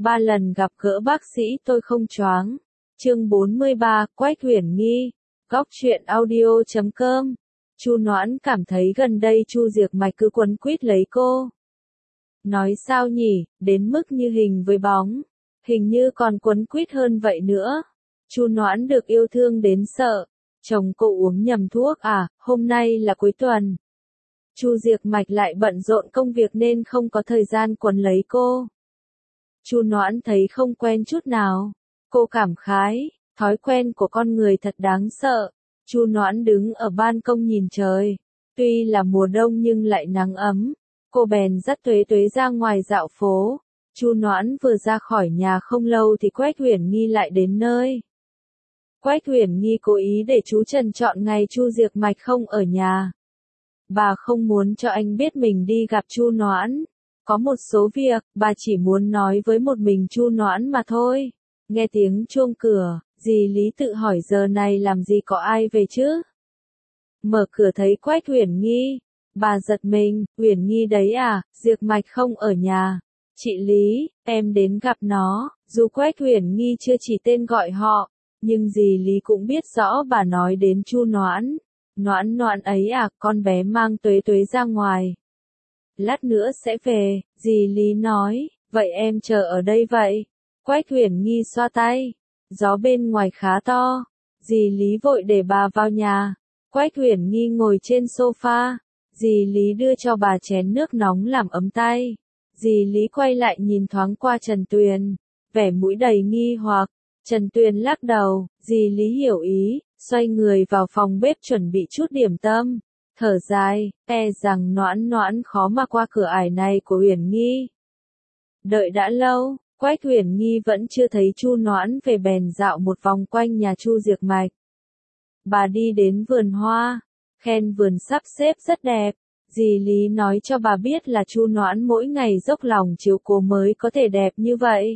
3 lần gặp gỡ bác sĩ tôi không choáng. Chương 43, Quách Huyền Nghi. Góc truyện audio.com. Chu Noãn cảm thấy gần đây Chu Diệc Mạch cứ quấn quýt lấy cô. Nói sao nhỉ, đến mức như hình với bóng. Hình như còn quấn quýt hơn vậy nữa. Chu Noãn được yêu thương đến sợ. Chồng cô uống nhầm thuốc à, hôm nay là cuối tuần. Chu Diệc Mạch lại bận rộn công việc nên không có thời gian quấn lấy cô. Chu Noãn thấy không quen chút nào. Cô cảm khái, thói quen của con người thật đáng sợ. Chu Noãn đứng ở ban công nhìn trời. Tuy là mùa đông nhưng lại nắng ấm. Cô bèn dắt Tuế Tuế ra ngoài dạo phố. Chu Noãn vừa ra khỏi nhà không lâu thì Quách Huyền Nghi lại đến nơi. Quách Huyền Nghi cố ý để chú Trần chọn ngày Chu Diệc Mạch không ở nhà. Bà không muốn cho anh biết mình đi gặp Chu Noãn. Có một số việc, bà chỉ muốn nói với một mình Chu Noãn mà thôi. Nghe tiếng chuông cửa, dì Lý tự hỏi giờ này làm gì có ai về chứ? Mở cửa thấy Quách Huyền Nghi. Bà giật mình, Huyền Nghi đấy à, Diệc Mạch không ở nhà. Chị Lý, em đến gặp nó. Dù Quách Huyền Nghi chưa chỉ tên gọi họ, nhưng dì Lý cũng biết rõ bà nói đến Chu Noãn. Noãn Noãn ấy à, con bé mang Tuế Tuế ra ngoài. Lát nữa sẽ về, dì Lý nói, vậy em chờ ở đây vậy. Quách Huyền Nghi xoa tay, gió bên ngoài khá to, dì Lý vội để bà vào nhà. Quách Huyền Nghi ngồi trên sofa, dì Lý đưa cho bà chén nước nóng làm ấm tay. Dì Lý quay lại nhìn thoáng qua Trần Tuyền, vẻ mũi đầy nghi hoặc. Trần Tuyền lắc đầu, dì Lý hiểu ý, xoay người vào phòng bếp chuẩn bị chút điểm tâm. Thở dài, rằng Noãn Noãn khó mà qua cửa ải này của Huyền Nghi. Đợi đã lâu, Quách Huyền Nghi vẫn chưa thấy Chu Noãn về bèn dạo một vòng quanh nhà Chu Diệc Mạch. Bà đi đến vườn hoa, khen vườn sắp xếp rất đẹp. Dì Lý nói cho bà biết là Chu Noãn mỗi ngày dốc lòng chiếu cố mới có thể đẹp như vậy.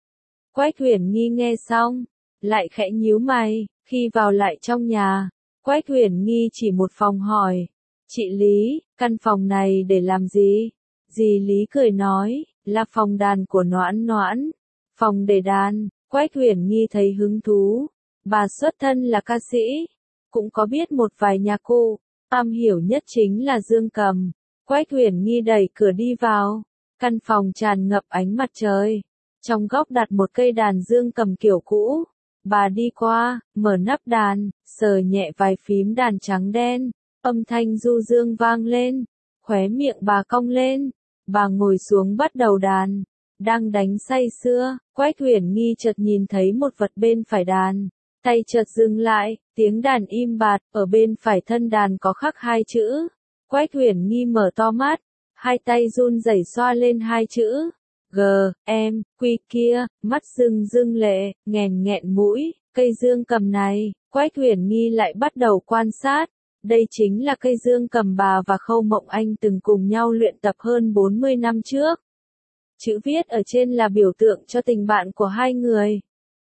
Quách Huyền Nghi nghe xong, lại khẽ nhíu mày, khi vào lại trong nhà. Quách Huyền Nghi chỉ một phòng hỏi, chị Lý, căn phòng này để làm gì? Dì Lý cười nói, là phòng đàn của Noãn Noãn. Phòng để đàn. Quách Huyền Nghi thấy hứng thú. Bà xuất thân là ca sĩ, cũng có biết một vài nhạc cụ, am hiểu nhất chính là dương cầm. Quách Huyền Nghi đẩy cửa đi vào. Căn phòng tràn ngập ánh mặt trời. Trong góc đặt một cây đàn dương cầm kiểu cũ. Bà đi qua, mở nắp đàn, sờ nhẹ vài phím đàn trắng đen, âm thanh du dương vang lên, khóe miệng bà cong lên, bà ngồi xuống bắt đầu đàn, đang đánh say sưa. Quách Huyền Nghi chợt nhìn thấy một vật bên phải đàn, tay chợt dừng lại, tiếng đàn im bặt, ở bên phải thân đàn có khắc hai chữ. Quách Huyền Nghi mở to mắt, hai tay run rẩy xoa lên hai chữ. G, em, quy kia, mắt rưng rưng lệ, nghẹn nghẹn mũi, cây dương cầm này. Quách Huyền Nghi lại bắt đầu quan sát. Đây chính là cây dương cầm bà và Khâu Mộng Anh từng cùng nhau luyện tập hơn 40 năm trước. Chữ viết ở trên là biểu tượng cho tình bạn của hai người.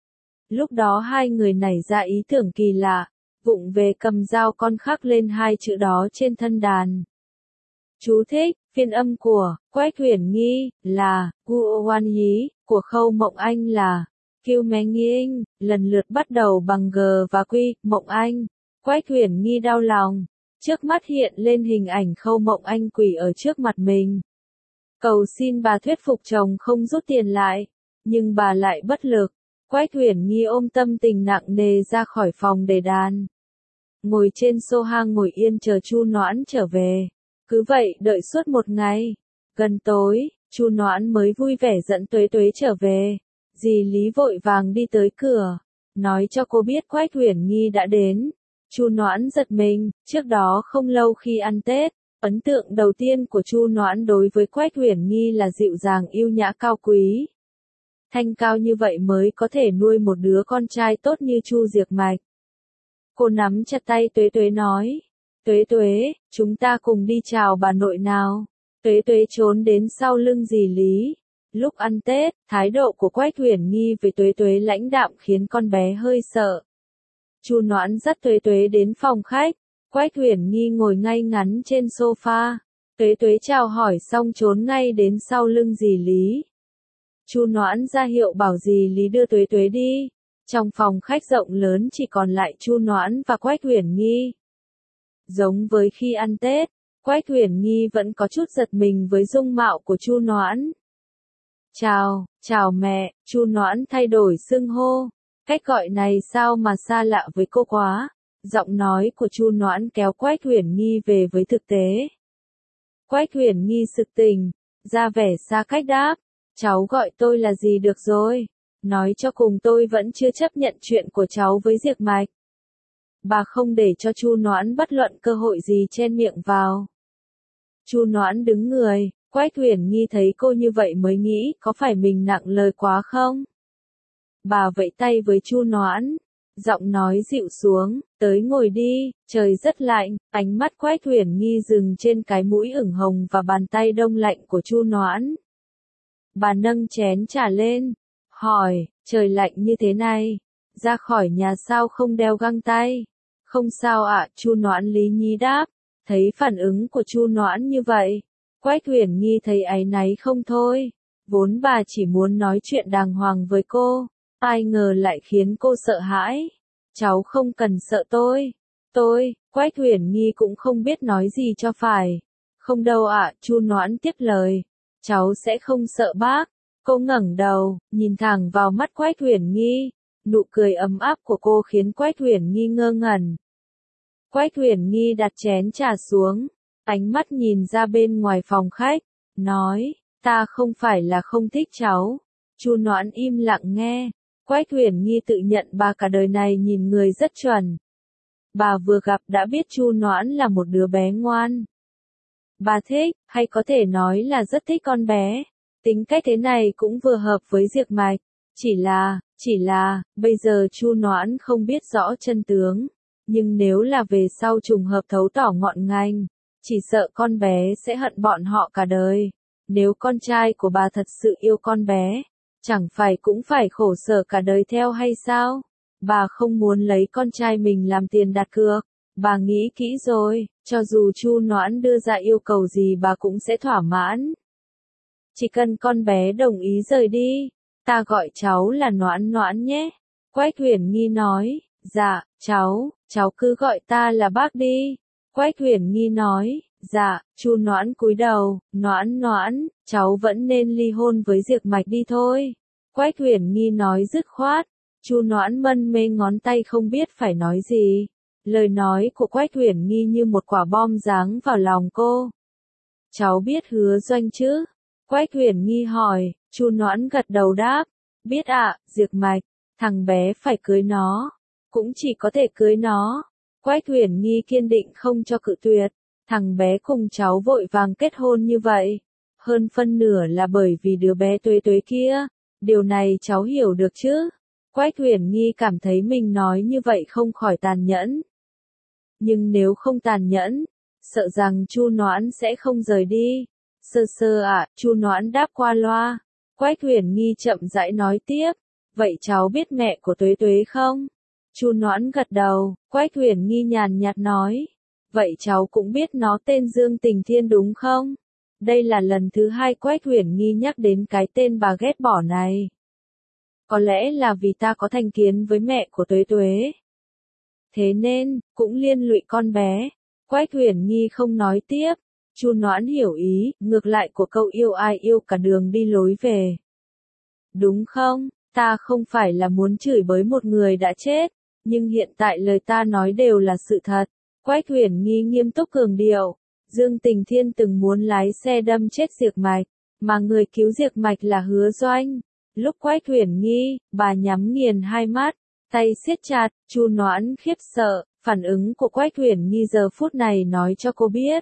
Lúc đó hai người nảy ra ý tưởng kỳ lạ, vụng về cầm dao con khắc lên hai chữ đó trên thân đàn. Chú thích, phiên âm của Quách Huyền Nghi là Guo Wan Hí, của Khâu Mộng Anh là Kiêu Mé Nghiêng, lần lượt bắt đầu bằng G và Quy. Mộng Anh. Quách Huyền Nghi đau lòng, trước mắt hiện lên hình ảnh Khâu Mộng Anh quỳ ở trước mặt mình. Cầu xin bà thuyết phục chồng không rút tiền lại, nhưng bà lại bất lực. Quách Huyền Nghi ôm tâm tình nặng nề ra khỏi phòng để đàn. Ngồi trên sofa ngồi yên chờ Chu Noãn trở về. Cứ vậy đợi suốt một ngày. Gần tối, Chu Noãn mới vui vẻ dẫn Tuế Tuế trở về. Dì Lý vội vàng đi tới cửa, nói cho cô biết Quách Huyền Nghi đã đến. Chu Noãn giật mình, trước đó không lâu khi ăn Tết, ấn tượng đầu tiên của Chu Noãn đối với Quách Huyền Nghi là dịu dàng yêu nhã cao quý. Thanh cao như vậy mới có thể nuôi một đứa con trai tốt như Chu Diệc Mạch. Cô nắm chặt tay Tuế Tuế nói, Tuế Tuế, chúng ta cùng đi chào bà nội nào. Tuế Tuế trốn đến sau lưng dì Lý. Lúc ăn Tết, thái độ của Quách Huyền Nghi với Tuế Tuế lãnh đạm khiến con bé hơi sợ. Chu Noãn dắt Tuế Tuế đến phòng khách. Quách Huyền Nghi ngồi ngay ngắn trên sofa. Tuế Tuế chào hỏi xong trốn ngay đến sau lưng dì Lý. Chu Noãn ra hiệu bảo dì Lý đưa Tuế Tuế đi. Trong phòng khách rộng lớn chỉ còn lại Chu Noãn và Quách Uyển Nghi. Giống với khi ăn Tết, Quách Uyển Nghi vẫn có chút giật mình với dung mạo của Chu Noãn. Chào mẹ, Chu Noãn thay đổi xưng hô. Cách gọi này sao mà xa lạ với cô quá. Giọng nói của Chu Noãn kéo Quách Uyển Nghi về với thực tế. Quách Uyển Nghi sực tỉnh, ra vẻ xa cách đáp, cháu gọi tôi là gì được rồi. Nói cho cùng tôi vẫn chưa chấp nhận chuyện của cháu với Diệp Mạch. Bà không để cho Chu Noãn bất luận cơ hội gì chen miệng vào. Chu Noãn đứng người, Quách Uyển Nghi thấy cô như vậy mới nghĩ có phải mình nặng lời quá không? Bà vẫy tay với Chu Noãn, giọng nói dịu xuống, tới ngồi đi, trời rất lạnh, ánh mắt Quách Uyển Nghi dừng trên cái mũi ửng hồng và bàn tay đông lạnh của Chu Noãn. Bà nâng chén trà lên, hỏi, trời lạnh như thế này, ra khỏi nhà sao không đeo găng tay? Không sao ạ, Chu Noãn lý nhí đáp. Thấy phản ứng của Chu Noãn như vậy, Quách Uyển Nghi thấy áy náy không thôi. Vốn bà chỉ muốn nói chuyện đàng hoàng với cô, ai ngờ lại khiến cô sợ hãi. Cháu không cần sợ tôi, Quách Uyển Nghi cũng không biết nói gì cho phải. Không đâu ạ, Chu Noãn tiếp lời, cháu sẽ không sợ bác. Cô ngẩng đầu, nhìn thẳng vào mắt Quách Uyển Nghi, nụ cười ấm áp của cô khiến Quách Uyển Nghi ngơ ngẩn. Quách Uyển Nghi đặt chén trà xuống, ánh mắt nhìn ra bên ngoài phòng khách, nói, ta không phải là không thích cháu. Chu Noãn im lặng nghe. Quách Uyển Nghi tự nhận bà cả đời này nhìn người rất chuẩn. Bà vừa gặp đã biết Chu Noãn là một đứa bé ngoan. Bà thích, hay có thể nói là rất thích con bé. Tính cách thế này cũng vừa hợp với Diệp Mạch. Chỉ là, bây giờ Chu Noãn không biết rõ chân tướng. Nhưng nếu là về sau trùng hợp thấu tỏ ngọn ngành, chỉ sợ con bé sẽ hận bọn họ cả đời. Nếu con trai của bà thật sự yêu con bé, chẳng phải cũng phải khổ sở cả đời theo hay sao? Bà không muốn lấy con trai mình làm tiền đặt cược. Bà nghĩ kỹ rồi, cho dù Chu Noãn đưa ra yêu cầu gì bà cũng sẽ thỏa mãn. Chỉ cần con bé đồng ý rời đi, ta gọi cháu là Noãn Noãn nhé. Quách Uyển Nghi nói, dạ, cháu cứ gọi ta là bác đi. Quách Uyển Nghi nói, dạ, Chu Noãn cúi đầu, Noãn, cháu vẫn nên ly hôn với Diệp Mạch đi thôi. Quách Uyển Nghi nói dứt khoát. Chu Noãn mân mê ngón tay không biết phải nói gì. Lời nói của Quách Uyển Nghi như một quả bom giáng vào lòng cô. Cháu biết Hứa Doanh chứ? Quách Uyển Nghi hỏi. Chu Noãn gật đầu đáp. Biết ạ, Diệp Mạch, thằng bé phải cưới nó. Cũng chỉ có thể cưới nó. Quách Uyển Nghi kiên định không cho cự tuyệt. Thằng bé cùng cháu vội vàng kết hôn như vậy. Hơn phân nửa là bởi vì đứa bé Tuế Tuế kia. Điều này cháu hiểu được chứ? Quách Uyển Nghi cảm thấy mình nói như vậy không khỏi tàn nhẫn. Nhưng nếu không tàn nhẫn, sợ rằng Chu Noãn sẽ không rời đi. Sơ ạ, Chu Noãn đáp qua loa. Quách Uyển Nghi chậm rãi nói tiếp. Vậy cháu biết mẹ của Tuế Tuế không? Chu Noãn gật đầu. Quách Uyển Nghi nhàn nhạt nói. Vậy cháu cũng biết nó tên Dương Tình Thiên đúng không? Đây là lần thứ hai Quách Uyển Nghi nhắc đến cái tên bà ghét bỏ này. Có lẽ là vì ta có thành kiến với mẹ của Tuế Tuế. Thế nên, cũng liên lụy con bé. Quách Uyển Nghi không nói tiếp. Chu Noãn hiểu ý, ngược lại của câu yêu ai yêu cả đường đi lối về. Đúng không, ta không phải là muốn chửi bới một người đã chết, nhưng hiện tại lời ta nói đều là sự thật. Quách Uyển Nghi nghiêm túc cường điệu. Dương Tình Thiên từng muốn lái xe đâm chết Diệp Mạch, mà người cứu Diệp Mạch là Hứa Doanh. Lúc Quách Uyển Nghi, bà nhắm nghiền hai mắt, tay siết chặt. Chu Noãn khiếp sợ, phản ứng của Quách Uyển Nghi giờ phút này nói cho cô biết.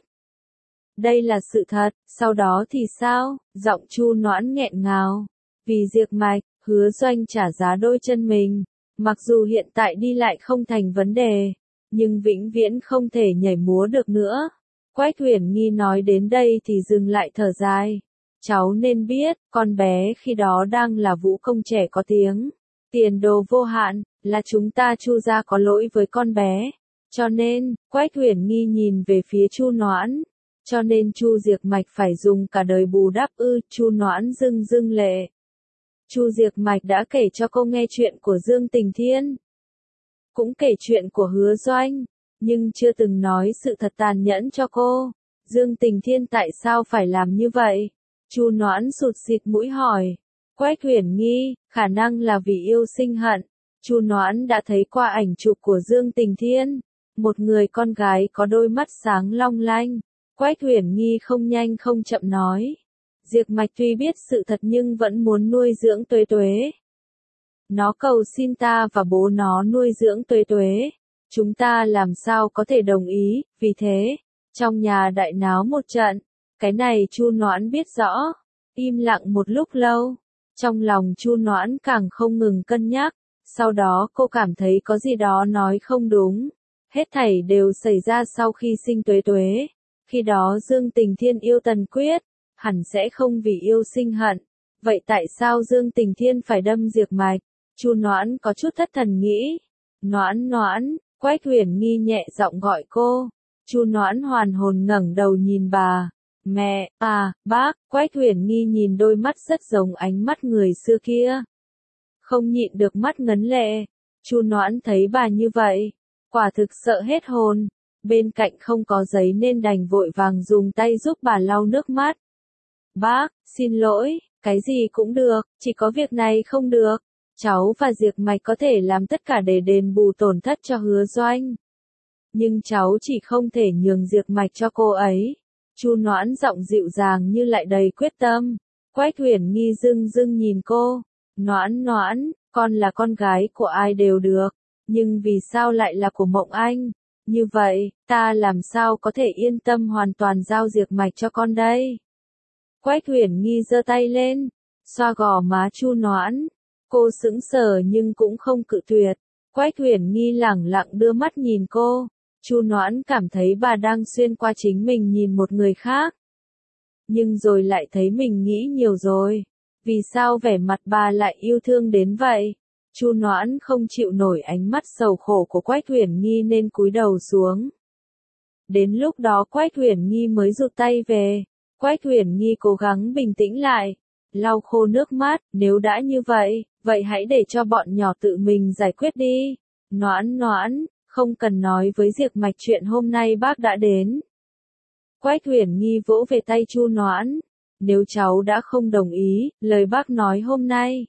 Đây là sự thật, sau đó thì sao? Giọng Chu Noãn nghẹn ngào. Vì Diệp Mạch, Hứa Doanh trả giá đôi chân mình. Mặc dù hiện tại đi lại không thành vấn đề, nhưng vĩnh viễn không thể nhảy múa được nữa. Quách Uyển Nghi nói đến đây thì dừng lại thở dài. Cháu nên biết, con bé khi đó đang là vũ công trẻ có tiếng. Tiền đồ vô hạn, là chúng ta Chu gia có lỗi với con bé. Cho nên, Quách Uyển Nghi nhìn về phía Chu Noãn. Cho nên Chu Diệp Mạch phải dùng cả đời bù đắp ư? Chu Noãn rưng rưng lệ. Chu Diệc Mạch đã kể cho cô nghe chuyện của Dương Tình Thiên. Cũng kể chuyện của Hứa Doanh, nhưng chưa từng nói sự thật tàn nhẫn cho cô. Dương Tình Thiên tại sao phải làm như vậy? Chu Noãn sụt sịt mũi hỏi. Quách Huyền nghi, khả năng là vì yêu sinh hận. Chu Noãn đã thấy qua ảnh chụp của Dương Tình Thiên, một người con gái có đôi mắt sáng long lanh. Quách Huyền nghi không nhanh không chậm nói. Diệc Mạch tuy biết sự thật nhưng vẫn muốn nuôi dưỡng Tuế Tuế. Nó cầu xin ta và bố nó nuôi dưỡng Tuế Tuế. Chúng ta làm sao có thể đồng ý, vì thế, trong nhà đại náo một trận. Cái này Chu Noãn biết rõ. Im lặng một lúc lâu. Trong lòng Chu Noãn càng không ngừng cân nhắc. Sau đó cô cảm thấy có gì đó nói không đúng. Hết thảy đều xảy ra sau khi sinh Tuế Tuế. Khi đó Dương Tình Thiên yêu Tần Quyết, hẳn sẽ không vì yêu sinh hận. Vậy tại sao Dương Tình Thiên phải đâm Diệc Mạch? Chu Noãn có chút thất thần nghĩ. Noãn Noãn, Quách Huyền nghi nhẹ giọng gọi cô. Chu Noãn hoàn hồn ngẩng đầu nhìn bà. Mẹ, bác, Quách Huyền nghi nhìn đôi mắt rất giống ánh mắt người xưa kia. Không nhịn được mắt ngấn lệ. Chu Noãn thấy bà như vậy, quả thực sợ hết hồn. Bên cạnh không có giấy nên đành vội vàng dùng tay giúp bà lau nước mắt. Bác, xin lỗi, cái gì cũng được, chỉ có việc này không được. Cháu và Diệc Mạch có thể làm tất cả để đền bù tổn thất cho Hứa Doanh. Nhưng cháu chỉ không thể nhường Diệc Mạch cho cô ấy. Chu Noãn giọng dịu dàng như lại đầy quyết tâm. Quách Huyền nghi dưng dưng nhìn cô. Noãn Noãn, con là con gái của ai đều được. Nhưng vì sao lại là của Mộng Anh? Như vậy, ta làm sao có thể yên tâm hoàn toàn giao Diệc Mạch cho con đây? Quách Huyền nghi giơ tay lên, xoa gò má Chu Noãn. Cô sững sờ nhưng cũng không cự tuyệt. Quách Huyền nghi lẳng lặng đưa mắt nhìn cô. Chu Noãn cảm thấy bà đang xuyên qua chính mình nhìn một người khác. Nhưng rồi lại thấy mình nghĩ nhiều rồi. Vì sao vẻ mặt bà lại yêu thương đến vậy? Chu Noãn không chịu nổi ánh mắt sầu khổ của Quách Huyền nghi nên cúi đầu xuống. Đến lúc đó Quách Huyền nghi mới rụt tay về. Quách Huyền nghi cố gắng bình tĩnh lại, lau khô nước mắt. Nếu đã như vậy, vậy hãy để cho bọn nhỏ tự mình giải quyết đi. Noãn Noãn, không cần nói với Diệc Mạch chuyện hôm nay bác đã đến. Quách Huyền nghi vỗ về tay Chu Noãn. Nếu cháu đã không đồng ý, lời bác nói hôm nay,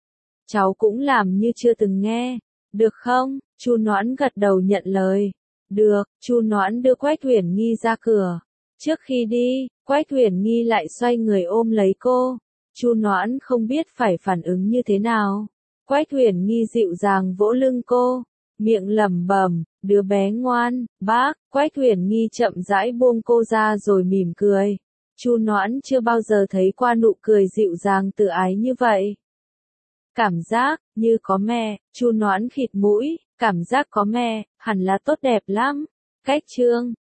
cháu cũng làm như chưa từng nghe. Được không? Chu Noãn gật đầu nhận lời. Được, Chu Noãn đưa Quách Huyền nghi ra cửa. Trước khi đi, Quách Huyền nghi lại xoay người ôm lấy cô. Chu Noãn không biết phải phản ứng như thế nào. Quách Huyền nghi dịu dàng vỗ lưng cô, miệng lẩm bẩm, đứa bé ngoan, bác. Quách Huyền nghi chậm rãi buông cô ra rồi mỉm cười. Chu Noãn chưa bao giờ thấy qua nụ cười dịu dàng tự ái như vậy. Cảm giác như có mẹ. Chu Noãn khịt mũi, cảm giác có mẹ hẳn là tốt đẹp lắm. Cách chương